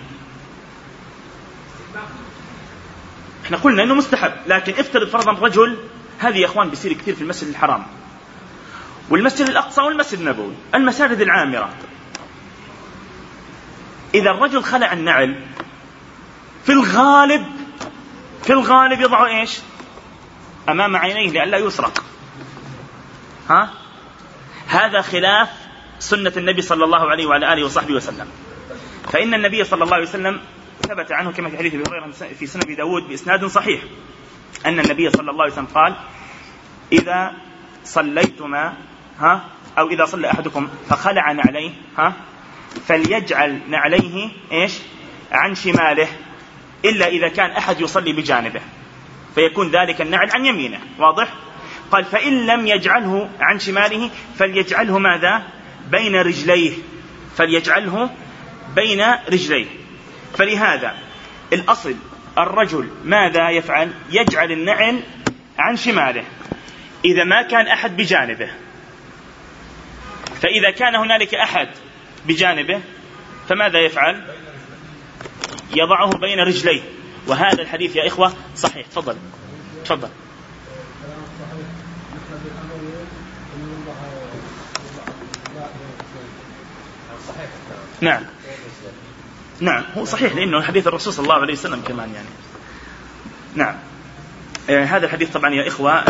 احنا قلنا انه مستحب، لكن افترض فرضا رجل، هذه يا اخوان بيصير كثير في المسجد الحرام والمسجد الاقصى والمسجد النبوي، المساجد العامرة، اذا الرجل خلع النعل في الغالب يضع ايش امام عينيه لئلا يسرق. هذا خلاف سنة النبي صلى الله عليه وعلى آله وصحبه وسلم، فإن النبي صلى الله عليه وسلم ثبت عنه كما في حديث ابي هريرة في سنن ابي داود بإسناد صحيح أن النبي صلى الله عليه وسلم قال: إذا صليتما أو إذا صلى أحدكم فخلع نعليه فليجعل نعليه إيش عن شماله، إلا إذا كان أحد يصلي بجانبه. فيكون ذلك النعل عن يمينه. واضح؟ قال فإن لم يجعله عن شماله فليجعله ماذا؟ بين رجليه، فليجعله بين رجليه. فلهذا الأصل الرجل ماذا يفعل؟ يجعل النعل عن شماله إذا ما كان أحد بجانبه. فإذا كان هنالك أحد بجانبه فماذا يفعل؟ يضعه بين رجليه. وهذا الحديث يا إخوة صحيح. تفضل. نعم هو صحيح لأنه حديث الرسول صلى الله عليه وسلم كمان يعني. نعم هذا الحديث طبعا يا إخوة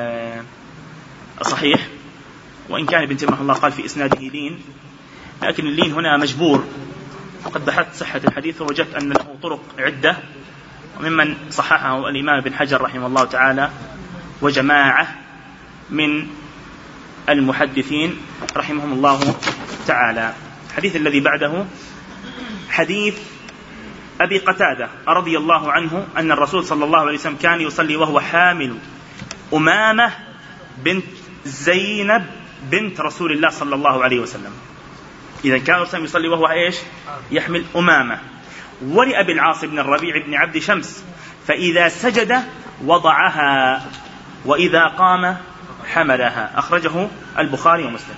صحيح، وإن كان ابن تيمية رحمه الله قال في إسناده لين، لكن اللين هنا مجبور. فقد بحثت صحة الحديث ووجدت أن له طرق عدة، وممن صححه الإمام ابن حجر رحمه الله تعالى وجماعة من المحدثين رحمهم الله تعالى. الحديث الذي بعده حديث أبي قتادة رضي الله عنه أن الرسول صلى الله عليه وسلم كان يصلي وهو حامل أمامة بنت زينب بنت رسول الله صلى الله عليه وسلم. إذا كان الرسول يصلي وهو إيش؟ يحمل أمامة. ولأبي العاص بن الربيع بن عبد شمس فإذا سجد وضعها وإذا قام حملها. أخرجه البخاري ومسلم.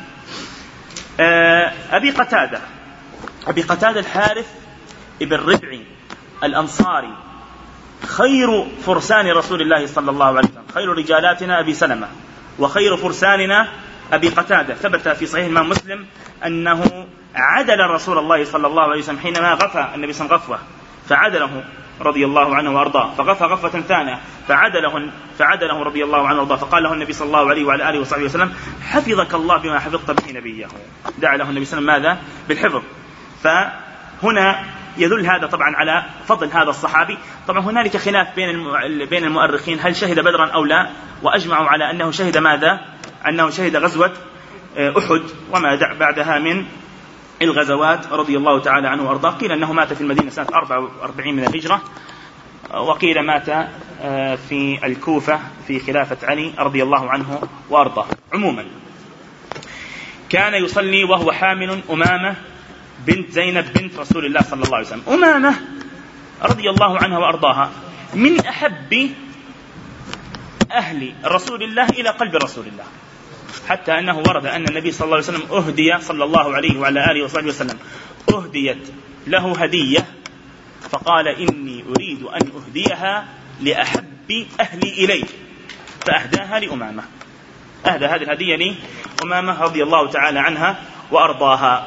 أبي قتادة الحارث ابن ربعي الأنصاري خير فرسان رسول الله صلى الله عليه وسلم، خير رجالاتنا أبي سلمة وخير فرساننا أبي قتادة. ثبت في صحيح الإمام مسلم أنه عدل رسول الله صلى الله عليه وسلم حينما غفى النبي صلى الله عليه وسلم غفوة فعدله رضي الله عنه وأرضاه، فغفى غفوة ثانية فعدله رضي الله عنه وأرضاه، فقال له النبي صلى الله عليه وعلى آله وصحبه وسلم حفظك الله بما حفظت به نبيه. دعا له النبي صلى الله عليه وسلم ماذا؟ بالحفظ. فهنا يدل هذا طبعا على فضل هذا الصحابي. طبعا هنالك خلاف بين المؤرخين هل شهد بدرا أو لا، وأجمعوا على أنه شهد ماذا؟ أنه شهد غزوة أحد وما بعدها من الغزوات رضي الله تعالى عنه وأرضاه. قيل أنه مات في المدينة سنة 44 من الهجرة، وقيل مات في الكوفة في خلافة علي رضي الله عنه وأرضاه. عموما كان يصلي وهو حامل أمامة بنت زينب بنت رسول الله صلى الله عليه وسلم. أمامة رضي الله عنها وأرضاها من أحب أهل رسول الله إلى قلب رسول الله، حتى أنه ورد أن النبي صلى الله عليه وسلم أهدي صلى الله عليه وعلى آله وصحبه وسلم أهديت له هدية فقال إني أريد أن أهديها لأحب أهلي إلي، فأهداها لأمامة. أهدى هذه الهدية لأمامة رضي الله تعالى عنها وأرضاها.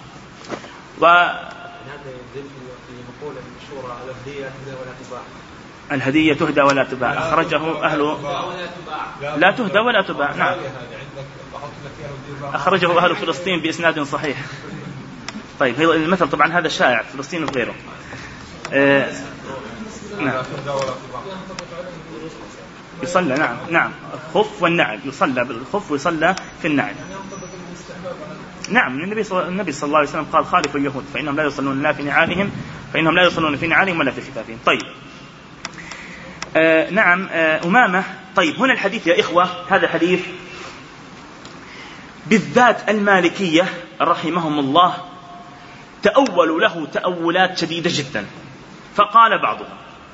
الهدية تهدى ولا تباع. أخرجه أهل لا تهدى ولا تباع. نعم أخرجه أهل فلسطين بإسناد صحيح. طيب المثل طبعا هذا شائع في فلسطين وغيره. نعم يصلى نعم الخف والنعل، يصلى بالخف ويصلى في النعل. نعم النبي صلى الله عليه وسلم قال خالفوا اليهود فإنهم لا يصلون في نعالهم ولا في خفافهم. طيب نعم أمامة. طيب هنا الحديث يا إخوة، هذا حديث بالذات المالكية رحمهم الله تأولوا له تأولات شديدة جدا. فقال بعضهم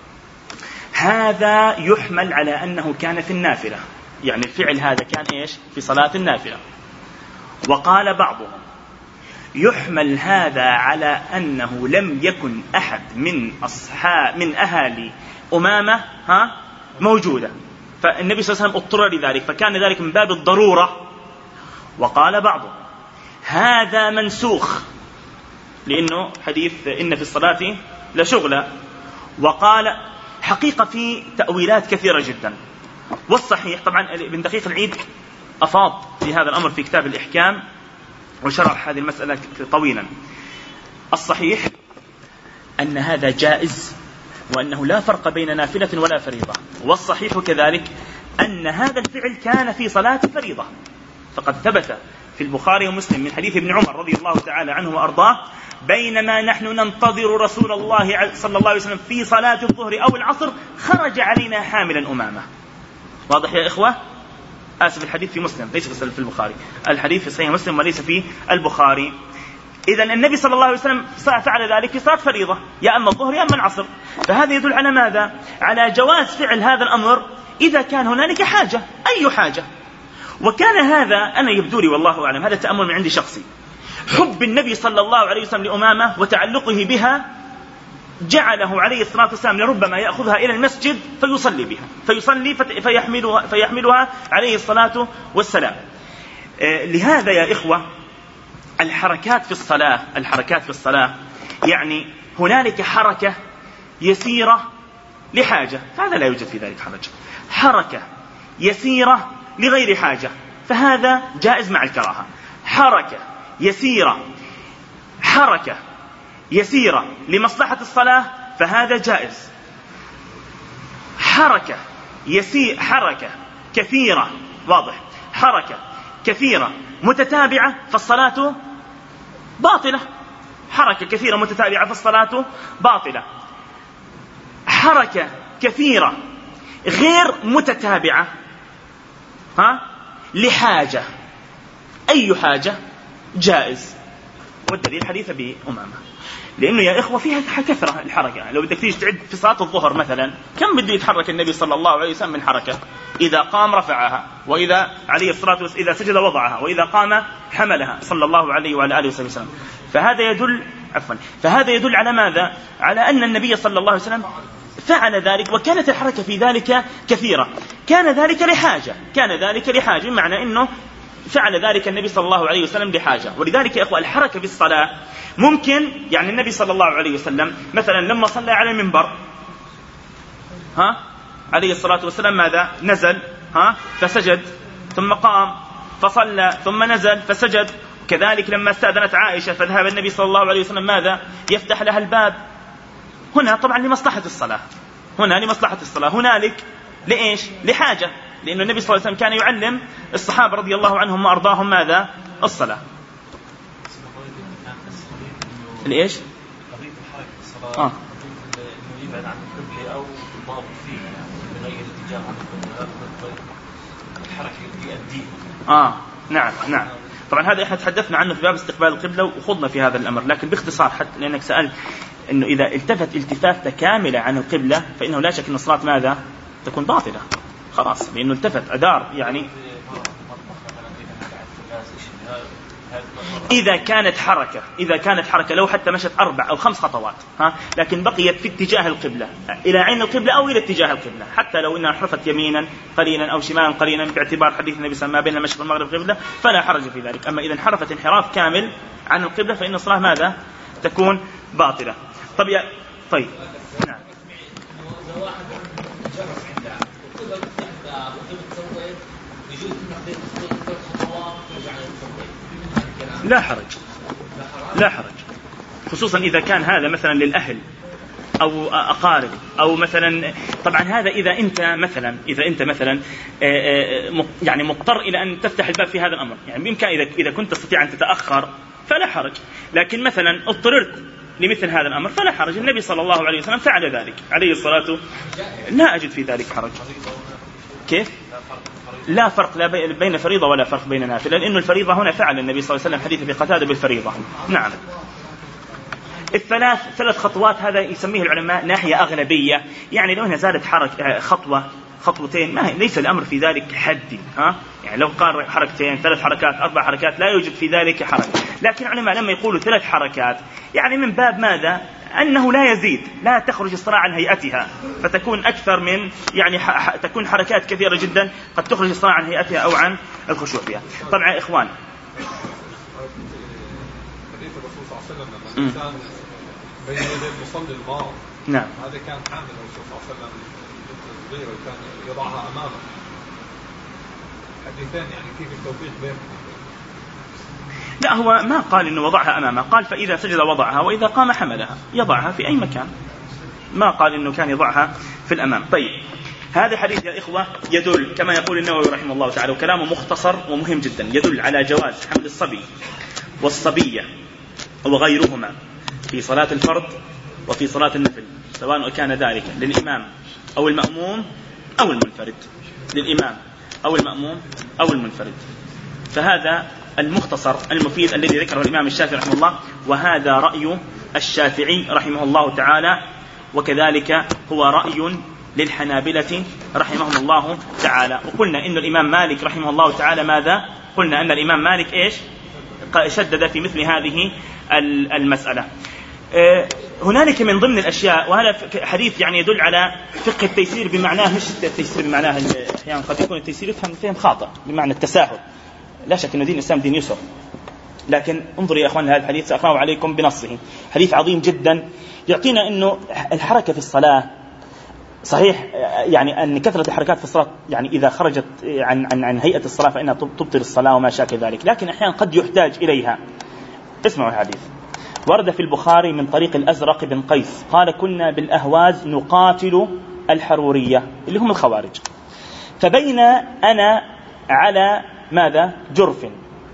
هذا يحمل على أنه كان في النافلة، يعني الفعل هذا كان إيش؟ في صلاة النافلة. وقال بعضهم يحمل هذا على أنه لم يكن أحد من أهالي أمامة موجودة، فالنبي صلى الله عليه وسلم اضطر لذلك فكان ذلك من باب الضرورة. وقال بعضهم هذا منسوخ لأنه حديث إن في الصلاة لشغلة. وقال حقيقة في تأويلات كثيرة جدا. والصحيح طبعا ابن دقيق العيد أفاض في هذا الأمر في كتاب الإحكام وشرح هذه المسألة طويلا. الصحيح أن هذا جائز وأنه لا فرق بين نافلة ولا فريضة. والصحيح كذلك أن هذا الفعل كان في صلاة فريضة، فقد ثبت في البخاري ومسلم من حديث ابن عمر رضي الله تعالى عنه وأرضاه: بينما نحن ننتظر رسول الله صلى الله عليه وسلم في صلاة الظهر أو العصر خرج علينا حاملا أمامة. واضح يا إخوة؟ آسف، الحديث في مسلم ليس في البخاري، الحديث في صحيح مسلم وليس في البخاري. إذن النبي صلى الله عليه وسلم فعل ذلك في صلاة فريضة، يا أما الظهر يا أما العصر. فهذا يدل على ماذا؟ على جواز فعل هذا الأمر إذا كان هنالك حاجة، أي حاجة. وكان هذا، أنا يبدو لي والله أعلم، هذا تأمل من عندي شخصي، حب النبي صلى الله عليه وسلم لأمامة وتعلقه بها جعله عليه الصلاة والسلام لربما يأخذها إلى المسجد فيصلي بها، فيحملها عليه الصلاة والسلام. لهذا يا إخوة الحركات في الصلاة يعني هنالك حركة يسيرة لحاجة فهذا لا يوجد في ذلك حرج، حركة يسيرة لغير حاجة فهذا جائز مع الكراهة. حركة يسيرة لمصلحة الصلاة فهذا جائز. حركة كثيرة، واضح، حركة كثيرة متتابعة فالصلاة باطلة. حركة كثيرة متتابعة فالصلاة باطلة. حركة كثيرة غير متتابعة لحاجة، أي حاجة جائز. والدليل حديث بأمامة، لأنه يا إخوة فيها كثرة الحركة. لو بدك تيجي تعد في صلاة الظهر مثلا كم بده يتحرك النبي صلى الله عليه وسلم من حركة؟ إذا قام رفعها، وإذا عليه الصلاة والسلام إذا سجد وضعها، وإذا قام حملها صلى الله عليه وعلى آله وسلم. فهذا يدل على ماذا؟ على أن النبي صلى الله عليه وسلم فعل ذلك، وكانت الحركة في ذلك كثيرة. كان ذلك لحاجة، بمعنى أنه فعل ذلك النبي صلى الله عليه وسلم لحاجة. ولذلك يا أخوة الحركة في الصلاة ممكن، يعني النبي صلى الله عليه وسلم مثلا لما صلى على المنبر عليه الصلاة والسلام ماذا؟ نزل فسجد، ثم قام فصلى، ثم نزل فسجد. كذلك لما استأذنت عائشة فذهب النبي صلى الله عليه وسلم ماذا؟ يفتح لها الباب. هنا طبعا لمصلحة الصلاة، هنالك لإيش؟ لحاجة، لأن النبي صلى الله عليه وسلم كان يعلم الصحابة رضي الله عنهم وأرضاهم ماذا؟ الصلاة. لإيش؟ قضية الحركة في الصلاة يبعد عن القبلة أو الضابط فيه من غير اتجاه عن القبلة، الحركة يؤديها. نعم. طبعا هذا احنا تحدثنا عنه في باب استقبال القبلة وخضنا في هذا الأمر، لكن باختصار حتى لأنك سألت إنه إذا التفت التفاتة كاملة عن القبلة فإنه لا شك أن الصلاة ماذا؟ تكون باطلة خلاص، لأنه التفت أدار يعني. إذا كانت حركة لو حتى مشت 4 أو 5 خطوات لكن بقيت في اتجاه القبلة، إلى عين القبلة أو إلى اتجاه القبلة، حتى لو إنها انحرفت يمينا قليلا أو شمالا قليلا باعتبار حديث النبي صلى الله عليه وسلم ما بين المشرق والمغرب قبلة فلا حرج في ذلك. أما إذا انحرفت انحراف كامل عن القبلة فإن الصلاة ماذا؟ تكون باطلة. طيب نعم. لا حرج، خصوصا إذا كان هذا مثلا للأهل أو أقارب أو مثلا. طبعا هذا إذا أنت مثلا يعني مضطر إلى أن تفتح الباب في هذا الأمر، يعني بإمكان إذا كنت تستطيع أن تتأخر فلا حرج، لكن مثلا اضطررت لمثل هذا الأمر فلا حرج. النبي صلى الله عليه وسلم فعل ذلك عليه الصلاة، لا أجد في ذلك حرج. كيف؟ لا فرق لا بين فريضة ولا فرق بين نافلة، لأن الفريضة هنا فعل النبي صلى الله عليه وسلم حديث بقتادة بالفريضة. نعم. 3 خطوات هذا يسميه العلماء ناحية أغلبية، يعني لو هنا زادت خطوة خطوتين ليس الأمر في ذلك حدي يعني لو قال 2 حركات 3 حركات 4 حركات لا يوجد في ذلك حرج. لكن العلماء لما يقولوا 3 حركات يعني من باب ماذا؟ أنه لا يزيد، لا تخرج الصلاة عن هيئتها فتكون أكثر من يعني تكون حركات كثيرة جدا قد تخرج الصلاة عن هيئتها أو عن الخشوع فيها. طبعا يا إخوان حديث الرسول صلى الله عليه وسلم لما كان بين يدي المصلي الماء، نعم هذا كان حامل الرسول صلى الله عليه وسلم صغيرة وكان يضعها أمامه. حديثين يعني كيف التوفيق بينهم؟ لا هو ما قال إنه وضعها أمامه، قال فإذا سجد وضعها وإذا قام حملها، يضعها في أي مكان، ما قال إنه كان يضعها في الأمام. طيب هذا الحديث يا إخوة يدل كما يقول النووي رحمه الله تعالى، وكلامه مختصر ومهم جدا، يدل على جواز حمل الصبي والصبية وغيرهما في صلاة الفرض وفي صلاة النفل، سواء كان ذلك للإمام أو المأموم أو المنفرد، للإمام أو المأموم أو المنفرد. فهذا المختصر المفيد الذي ذكره الإمام الشافعي رحمه الله، وهذا رأي الشافعي رحمه الله تعالى، وكذلك هو رأي للحنابلة رحمهم الله تعالى. وقلنا إن الإمام مالك رحمه الله تعالى ماذا؟ قلنا أن الإمام مالك إيش؟ شدد في مثل هذه المسألة. هنالك من ضمن الأشياء، وهذا حديث يعني يدل على فقه التيسير بمعناه، مش التيسير بمعناه أحيانا قد يكون التيسير فهم خاطئ بمعنى التساهل، لا شك أن دين الإسلام دين يسر، لكن انظروا يا أخوان هذا الحديث سأقرأه عليكم بنصه، حديث عظيم جدا يعطينا أنه الحركة في الصلاة صحيح، يعني أن كثرة الحركات في الصلاة يعني إذا خرجت عن هيئة الصلاة فإنها تبطل الصلاة وما شاكل ذلك، لكن أحيانا قد يحتاج إليها. اسمعوا الحديث. ورد في البخاري من طريق الأزرق بن قيس قال: كنا بالأهواز نقاتل الحرورية اللي هم الخوارج، فبين أنا على ماذا؟ جرف،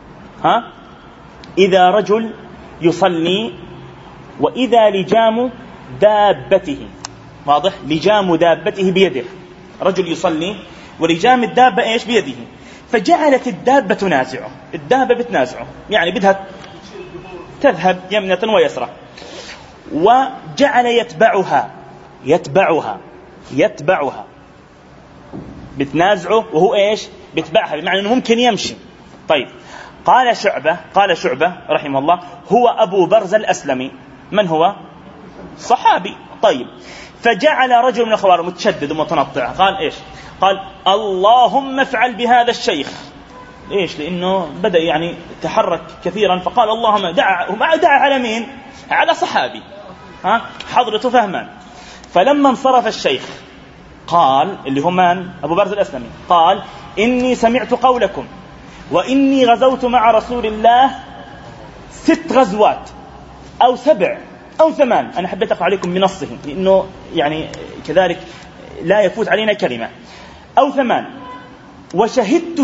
إذا رجل يصلي وإذا لجام دابته، واضح؟ لجام دابته بيده، رجل يصلي ولجام الدابة إيش؟ بيده، فجعلت الدابة تنازعه، الدابة بتنازعه يعني بدها تذهب يمنة ويسرى، وجعل يتبعها بتنازعه وهو إيش؟ بتبعها، بمعنى أنه ممكن يمشي. طيب، قال شعبة رحمه الله: هو أبو برزة الأسلمي. من هو؟ صحابي. طيب، فجعل رجل من الخوارج متشدد ومتنطع قال إيش؟ قال: اللهم افعل بهذا الشيخ. إيش؟ لأنه بدأ يعني تحرك كثيرا، فقال اللهم دعا على مين؟ على صحابي، حضرته فهمان. فلما انصرف الشيخ قال، اللي هم من؟ أبو برزة الأسلمي، قال: إني سمعت قولكم وإني غزوت مع رسول الله 6 غزوات أو 7 أو 8، أنا حبيت أقرأ عليكم بنصه لأنه يعني كذلك لا يفوت علينا كلمة، أو 8، وشهدت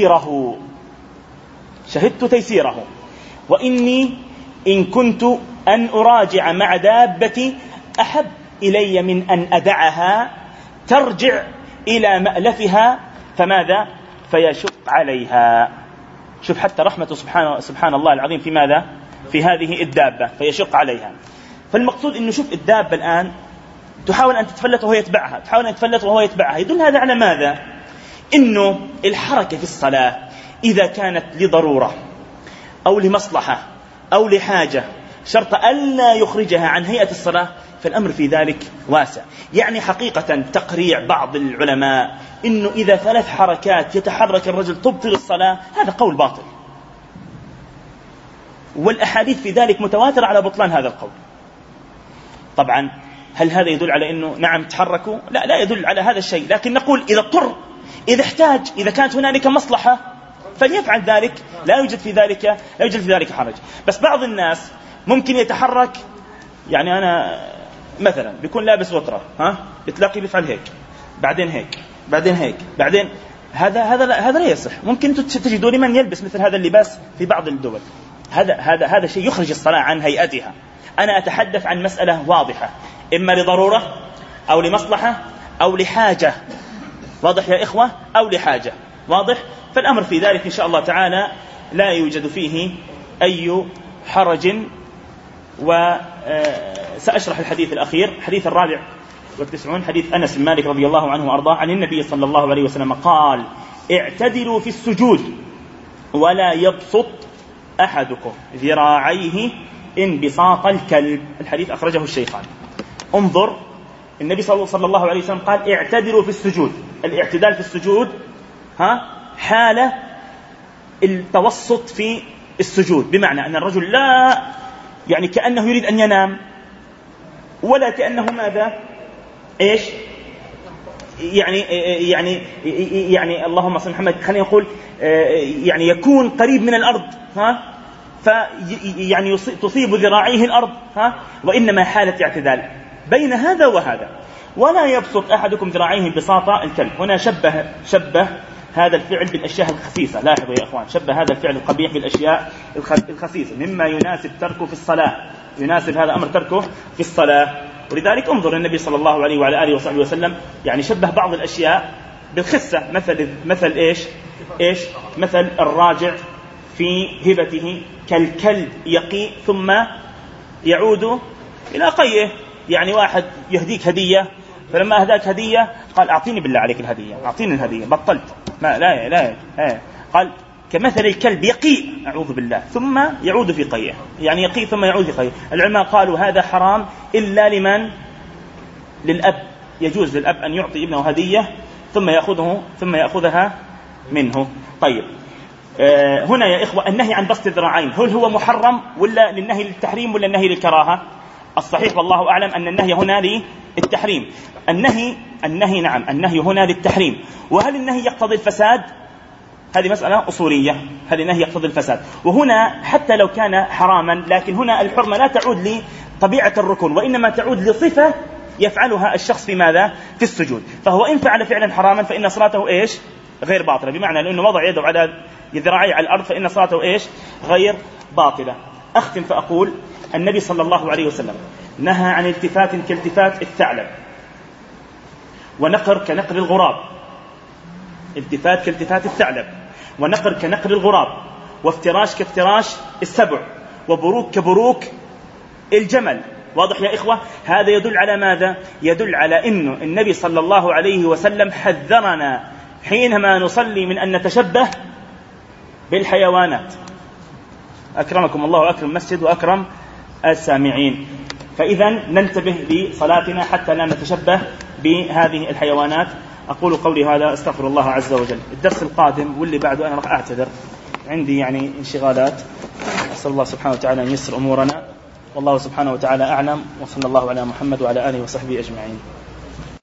تيسيره، وإني إن كنت أن أراجع مع دابتي أحب إلي من أن أدعها ترجع إلى مألفها فماذا؟ فيشق عليها. شوف حتى رحمته سبحان الله العظيم في ماذا؟ في هذه الدابة، فيشق عليها. فالمقصود إنه شوف الدابة الآن تحاول أن تتفلت وهو يتبعها، يدل هذا على ماذا؟ إنه الحركة في الصلاة إذا كانت لضرورة أو لمصلحة أو لحاجة شرط ألا يخرجها عن هيئة الصلاة، فالأمر في ذلك واسع. يعني حقيقة تقريع بعض العلماء إنه إذا 3 حركات يتحرك الرجل تبطل الصلاة، هذا قول باطل، والأحاديث في ذلك متواترة على بطلان هذا القول. طبعا هل هذا يدل على أنه نعم تحركوا؟ لا يدل على هذا الشيء، لكن نقول إذا اضطر، إذا احتاج، إذا كانت هنالك مصلحة فليفعل ذلك، لا يوجد في ذلك حرج. بس بعض الناس ممكن يتحرك، يعني أنا مثلا بيكون لابس وطرة، بتلاقي بيفعل هيك بعدين هيك بعدين هيك بعدين، هذا لا يصح. ممكن تجدوا لمن يلبس مثل هذا اللباس في بعض الدول، هذا شيء يخرج الصلاة عن هيئتها. أنا أتحدث عن مسألة واضحة، إما لضرورة أو لمصلحة أو لحاجة، واضح يا إخوة؟ أو لحاجة، واضح؟ فالأمر في ذلك إن شاء الله تعالى لا يوجد فيه أي حرج. وسأشرح الحديث الأخير، حديث 94، حديث أنس بن مالك رضي الله عنه وأرضاه عن النبي صلى الله عليه وسلم قال: اعتدلوا في السجود ولا يبسط أحدكم ذراعيه انبساط الكلب. الحديث أخرجه الشيخان. انظر، النبي صلى الله عليه وسلم قال: اعتدلوا في السجود. الاعتدال في السجود حالة التوسط في السجود، بمعنى أن الرجل لا يعني كأنه يريد أن ينام، ولا كأنه ماذا؟ إيش؟ يعني اللهم صل محمد، خلينا نقول يعني يكون قريب من الأرض، يعني تصيب ذراعيه الأرض، وإنما حالة اعتدال بين هذا وهذا. ولا يبسط أحدكم ذراعيه بساط الكلب. هنا شبه هذا الفعل بالأشياء الخفيفة. لاحظوا يا إخوان، شبه هذا الفعل القبيح بالأشياء الخفيفة مما يناسب تركه في الصلاة، يناسب هذا أمر تركه في الصلاة. ولذلك انظر النبي صلى الله عليه وعلى آله وصحبه وسلم يعني شبه بعض الأشياء بالخسة، مثل إيش مثل الراجع في هبته كالكلب يقي ثم يعود إلى قيه. يعني واحد يهديك هدية، فلما أهداك هدية قال أعطيني بالله عليك الهدية، أعطيني الهدية، بطلت ما لا قال كمثل الكلب يقي أعوذ بالله ثم يعود في قيه، يعني يقي ثم يعود في قيه. العلماء قالوا هذا حرام إلا للأب، يجوز للأب أن يعطي ابنه هدية ثم يأخذها منه. طيب هنا يا إخوة النهي عن بسط الذراعين هل هو محرم ولا للنهي للتحريم ولا النهي للكراهة؟ الصحيح والله أعلم أن النهي هنا للتحريم. النهي نعم، النهي هنا للتحريم. وهل النهي يقتضي الفساد؟ هذه مسألة أصولية، هل النهي يقتضي الفساد؟ وهنا حتى لو كان حراما لكن هنا الحرمة لا تعود لطبيعة الركن وإنما تعود لصفة يفعلها الشخص في ماذا؟ في السجود. فهو إن فعل فعلا حراما فإن صلاته إيش؟ غير باطلة، بمعنى لأنه وضع يده على ذراعيه على الأرض فإن صلاته إيش؟ غير باطلة. أختم فأقول النبي صلى الله عليه وسلم نهى عن التفات كالتفات الثعلب، ونقر كنقر الغراب. التفات كالتفات الثعلب، ونقر كنقر الغراب، وافتراش كافتراش السبع، وبروك كبروك الجمل. واضح يا إخوة؟ هذا يدل على ماذا؟ يدل على إنه النبي صلى الله عليه وسلم حذرنا حينما نصلي من أن نتشبه بالحيوانات. أكرمكم الله وأكرم المسجد وأكرم السامعين. فإذا ننتبه لصلاتنا حتى لا نتشبه بهذه الحيوانات. أقول قولي هذا، أستغفر الله عز وجل. الدرس القادم واللي بعده أنا راح أعتذر، عندي يعني انشغالات. أسأل الله سبحانه وتعالى أن يسر أمورنا، والله سبحانه وتعالى أعلم، وصلى الله على محمد وعلى آله وصحبه أجمعين.